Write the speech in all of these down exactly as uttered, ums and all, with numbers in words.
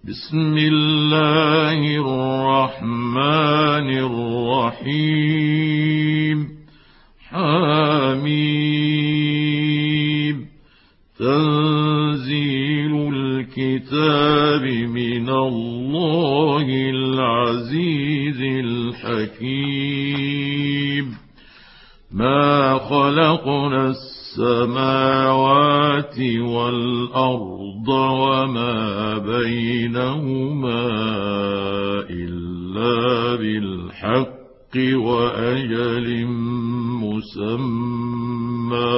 بسم الله الرحمن الرحيم. حميم. تنزيل الكتاب من الله العزيز الحكيم. ما خلقنا السماوات والأرض وما بينهما إلا بالحق وأجل مسمى،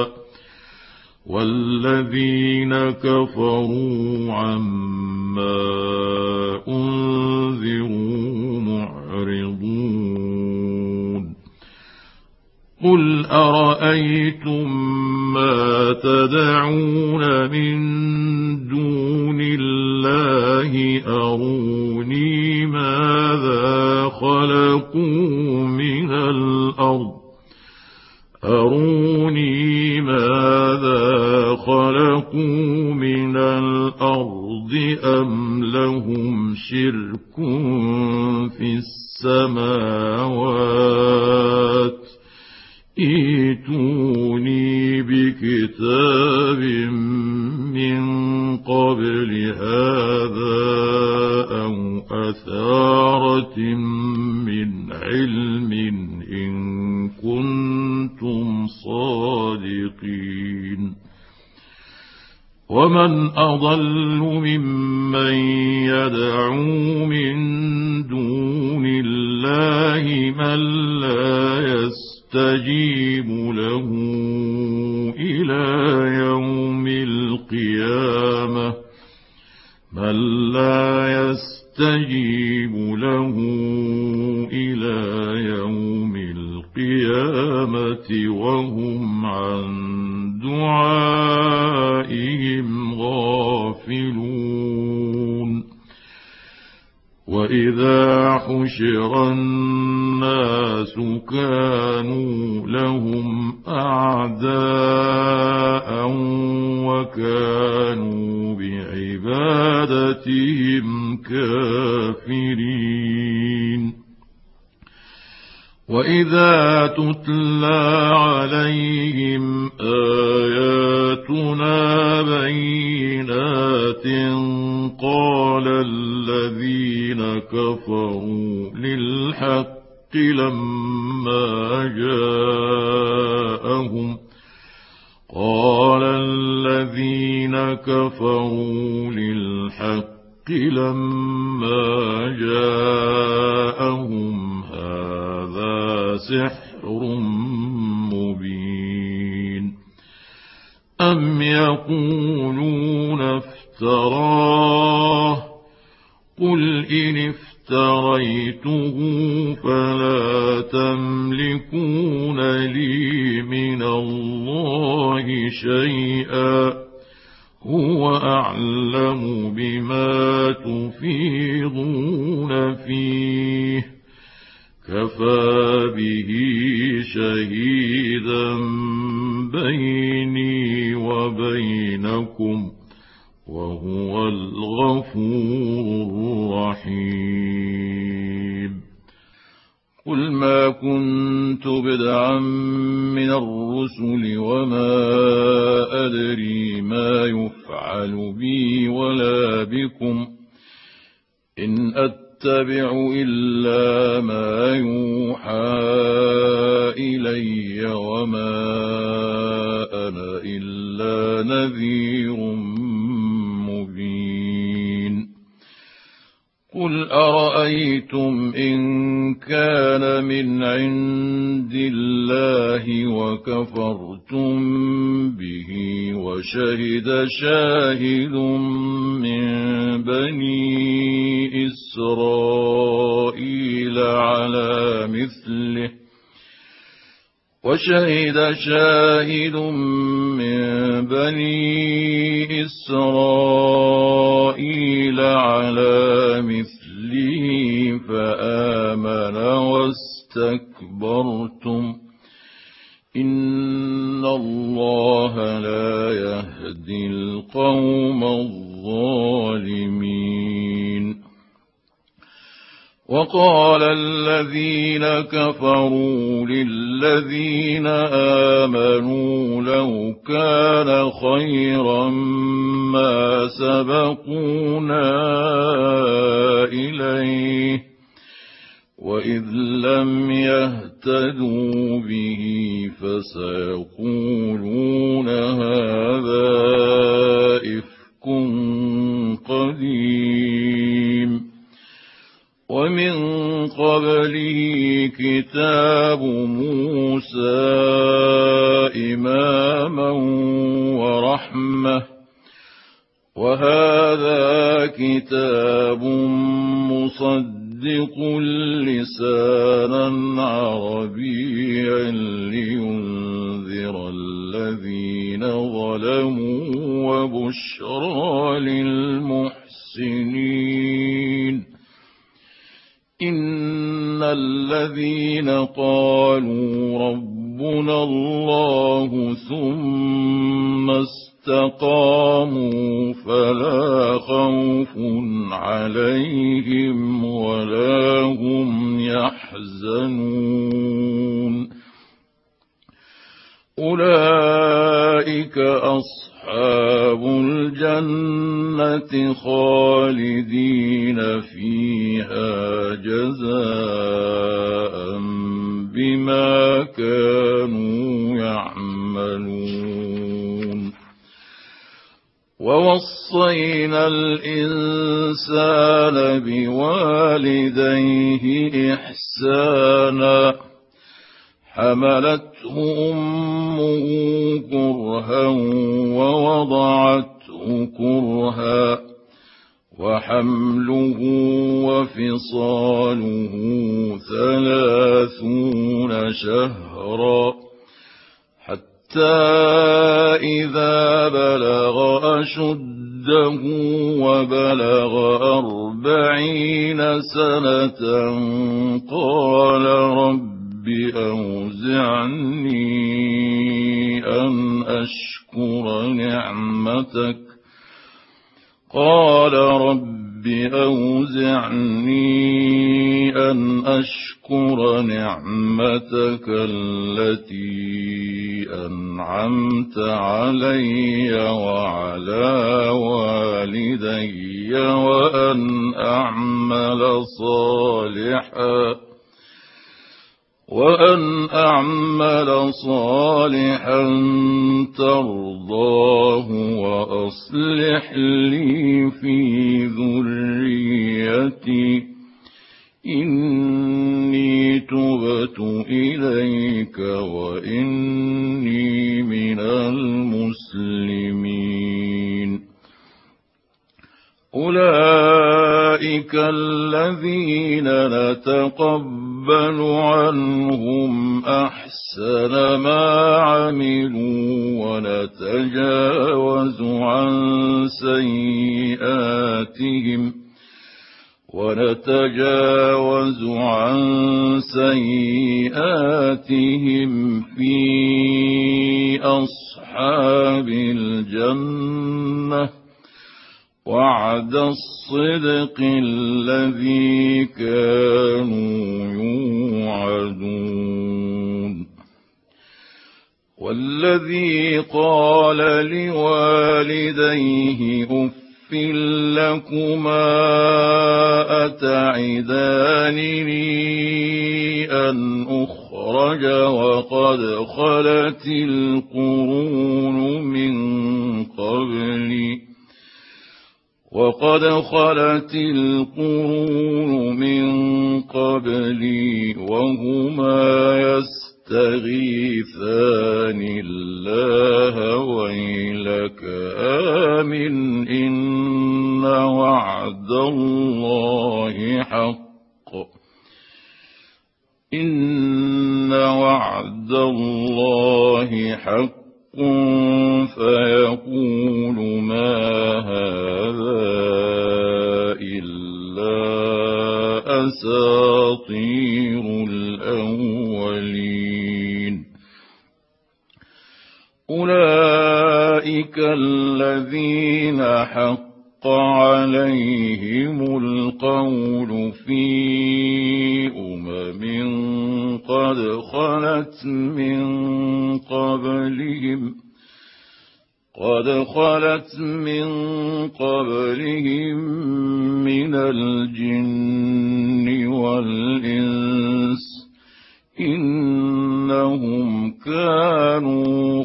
والذين كفروا عما أنذروا معرضون. قل أرأيتم ما تدعون من دون الله أروني ماذا خلقوا من الأرض أروني ماذا خلقوا من الأرض أم لهم شرك في السماوات. ائتوني بكتاب من قبل هذا أو أثارة من علم إن كنتم صادقين. ومن أضل ممن يدعو من دون الله من لا يستجيب له إلى يوم القيامة من لا يستجيب له إلى يوم القيامة وهم عن دعائهم غافلون. وإذا حشر الناس كانوا لهم أعداء وكانوا بعبادتهم كافرين. وإذا تتلى عليهم آياتنا بينات قال الذين كفروا للحق لما جاءهم قال الذين كفروا للحق لما جاءهم هذا سحر مبين. أم يقولون افتراه قل إن افتريته فلا تملكون لي من الله شيئا هو أعلم بما تفيضون فيه كفى به شهيدا بيني وبينكم وهو الغفور الرحيم. قل ما كنت بدعا من الرسل وما أدري ما يفعل بي ولا بكم إن أتبع إلا ما يوحى إلي وما أنا إلا نذير مبين. قل أرأيتم إن كان من عند الله وكفرتم به وشهد شاهد من بني إسرائيل على مثله وشهد شاهد من بني إسرائيل على مثله فآمن واستكبرتم إن الله لا يهدي القوم الظالمين. وقال الذين كفروا للذين آمنوا لو كان خيرا ما سبقونا إليه وإذ لم يهتدوا به فسيقولون هذا إفك قديم. ومن قبله كتاب موسى إماما ورحمة وهذا كتاب مصدق لسانا عربيا لينذر الذين ظلموا وبشرى للمحسنين. إن الذين قالوا ربنا الله ثم استقاموا فلا خوف عليهم ولا هم يحزنون. أولئك أصحاب الجنة خالدين فيها جزاء بما كانوا يعملون. ووصينا الإنسان بوالديه إحسانا حملته أمه كرها ووضعته كرها وحمله وفصاله ثلاثون شهرا حتى إذا بلغ أشده وبلغ أربعين سنة قال رب أوزعني أن أشكر نعمتك قال رب أوزعني أن أشكر نعمتك التي أنعمت علي وعلى والدي وأن أعمل صالحا وأن أعمل صالحا ترضاه وأصلح لي في ذريتي إني تبت إليك وإني من المسلمين. أولئك الذين نتقبل عنهم أحسن ما عملوا ونتجاوز عن سيئاتهم ونتجاوز عن سيئاتهم في أصحاب الجنة وعد الصدق الذي كانوا يوعدون. والذي قال لوالديه أف لكما أتعدانني أن أخرج وقد خلت القرون من قبلي وقد خلت القرون من قبلي وهما يستغيثان الله ويلك آمن إن وعد الله حق إن وعد الله حق فيقول ما هذا إلا أساطير الأولين. أولئك الذين حق عليهم القول في خلت من قبلهم قد خلت من قبلهم من الجن والإنس إنهم كانوا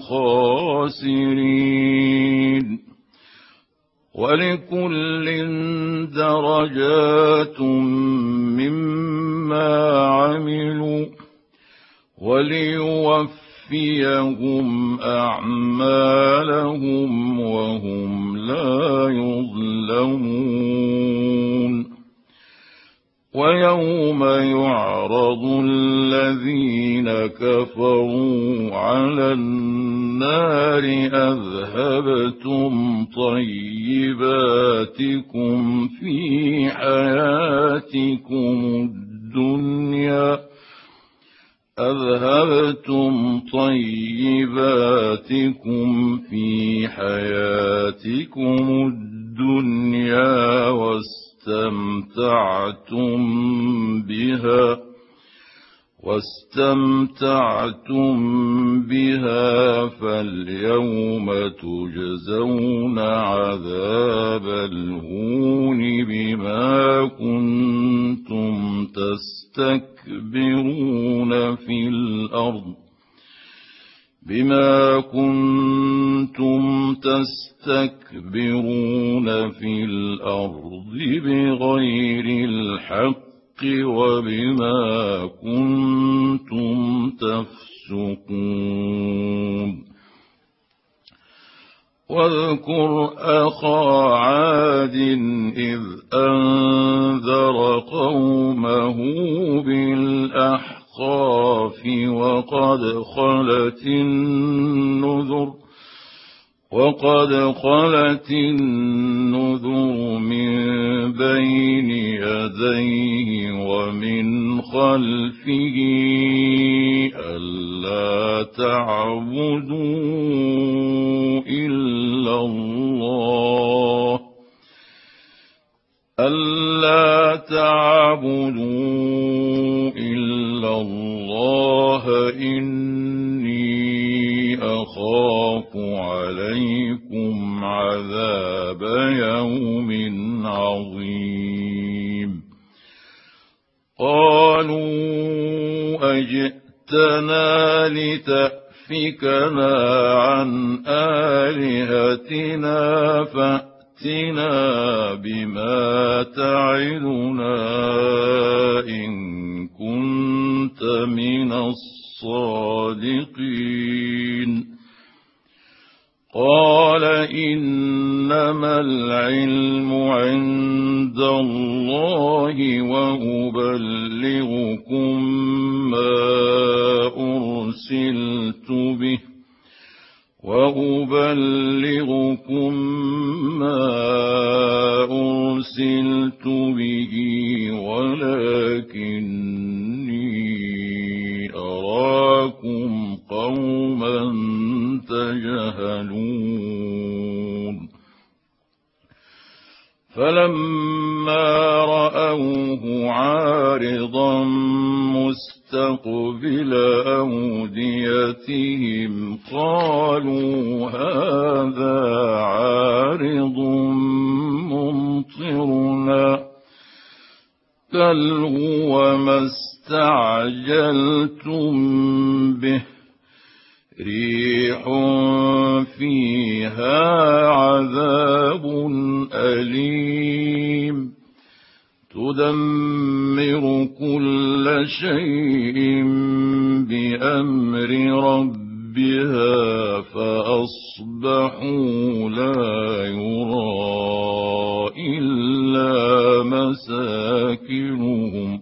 خاسرين ولكل درجات مما عملوا وليوفيهم أعمالهم وهم لا يظلمون ويوم يعرض الذين كفروا على النار أذهبتم طيباتكم في حياتكم الدنيا أذهبتم طيباتكم في حياتكم الدنيا واستمتعتم بها واستمتعتم بها فاليوم تجزون عذاب الهون بما كنتم تستكبرون في الأرض بما كنتم تستكبرون في الأرض بغير الحق وبما كنتم تفسقون واذكر أخا عاد إذ أنذر قومه بالأحقاف وقد خلت النذر وقد خلت النذر من بين يديه ومن خلفه ألا تعبدوا إلا الله ألا تعبدوا إلا الله إني أخاف عليكم عذاب يوم عظيم قالوا أجئتنا لتأفكنا عن آلهتنا فأتنا بما تعدنا إن كنت من الصادقين قال إنما العلم عند الله وأبلغكم ما أرسلت به وأبلغكم ما أرسلت به ولكني أراكم قوما تجهلون فلما رأوه عارضا مستقبل أوديتهم قالوا هذا عارض ممطرنا بل هو ما استعجلتم به ريح فيها عذاب أليم تدمر كل شيء بأمر ربها فأصبحوا لا يرى إلا مساكنهم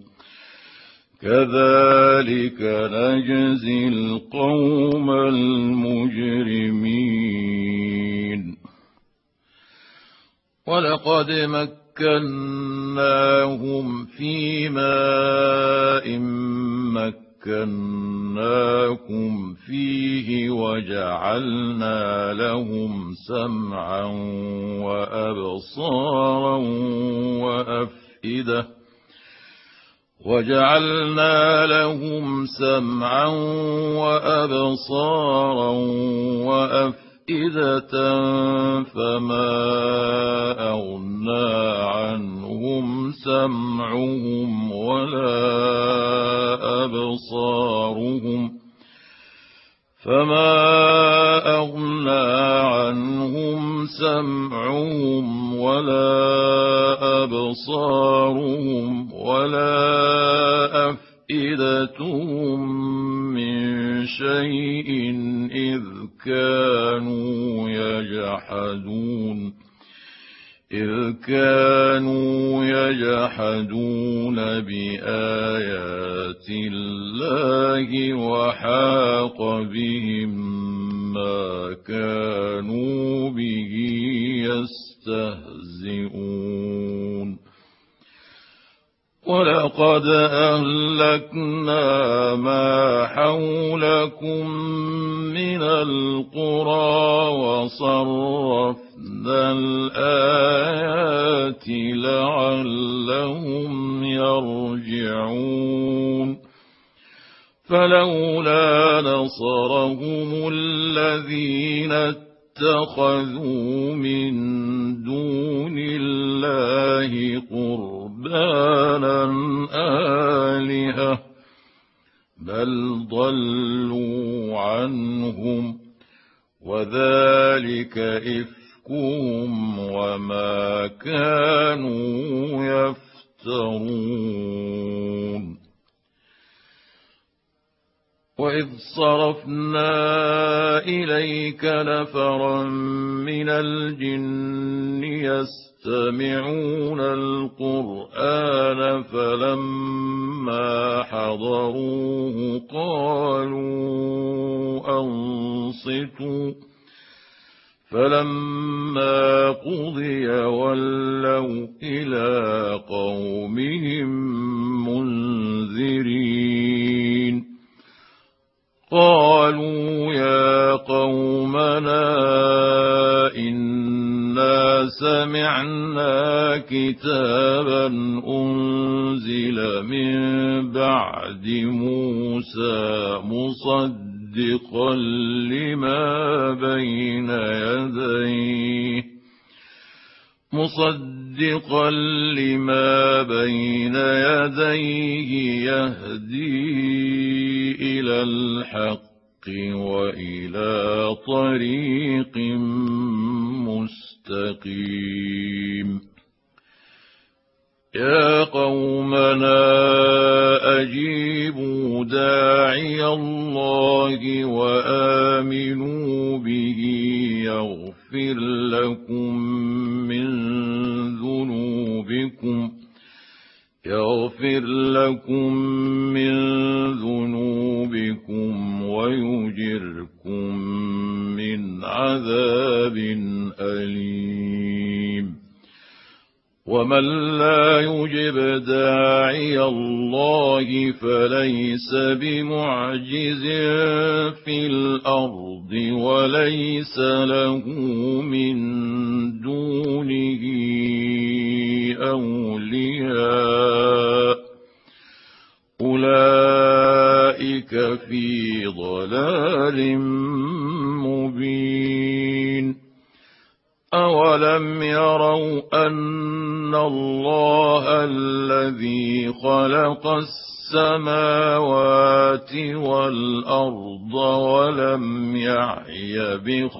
كذلك نجزي القوم المجرمين ولقد مكناهم في ماء مكناكم فيه وجعلنا لهم سمعا وأبصارا وأفئدة وجعلنا لهم سمعا وأبصارا وأفئدة فما أغنى عنهم سمعهم ولا أبصارهم فما أغنى عنهم سمعهم ولا أبصارهم ولا أفئدتهم من شيء إذ كانوا يجحدون إذ كانوا يجحدون بآيات الله وحاق بهم ما كانوا به يستهزئون ولقد أهلكنا ما حولكم من القرى وصرفنا الآيات لعلهم يرجعون فلولا نصرهم الذين اتخذوا من دون الله قربانا آلهة بل ضلوا عنهم وذلك إفكهم وما كانوا يفترون وإذ صرفنا إليك نفرا من الجن يستمعون القرآن فلما حضروه قالوا أنصتوا فلما قضي ولوا إلى قومهم منذرين قالوا يا قومنا إنا سمعنا كتابا أنزل من بعد موسى مصدقا لما بين يديه مصدقا لما بين يديه يهدي إلى الحق وإلى طريق مستقيم يا قومنا أجيبوا داعي الله وآمنوا به يغفر لكم من ذنوبكم يغفر لكم من ذنوبكم ويجركم من عذاب أليم ومن لا يجب داعي الله فليس بمعجز في الأرض وليس له من دونه أولياء أولئك في ضلال مبين أولم يروا أن الله الذي خلق السماوات والأرض ولم يعي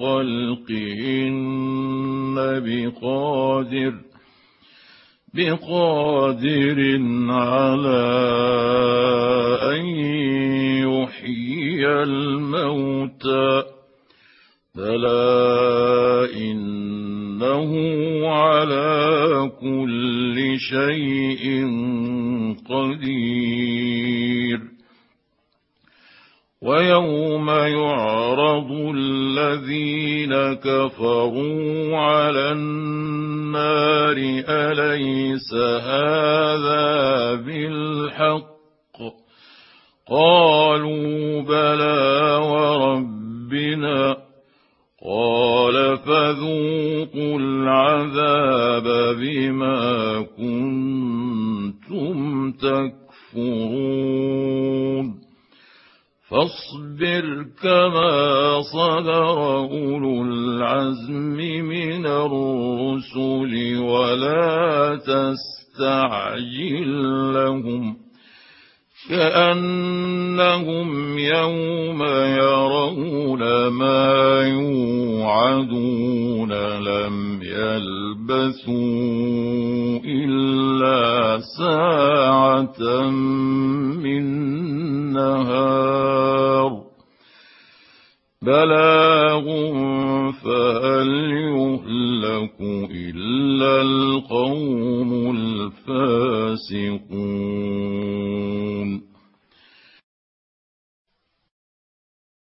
بخلقهن بقادر بقادر على أن يحيي الموتى بلى إنه على كل شيء قدير ويوم يعرض الذين كفروا على النار أليس هذا بالحق قالوا بلى وربنا قال فذوقوا العذاب بما كنتم تكفرون يكفرون فاصبر كما صبر أولو العزم من الرسل ولا تستعجل لهم كأنهم يوم يرون ما يوعدون لم يلبثوا إلا ساعة من نهار بلاغ فهل يهلك إلا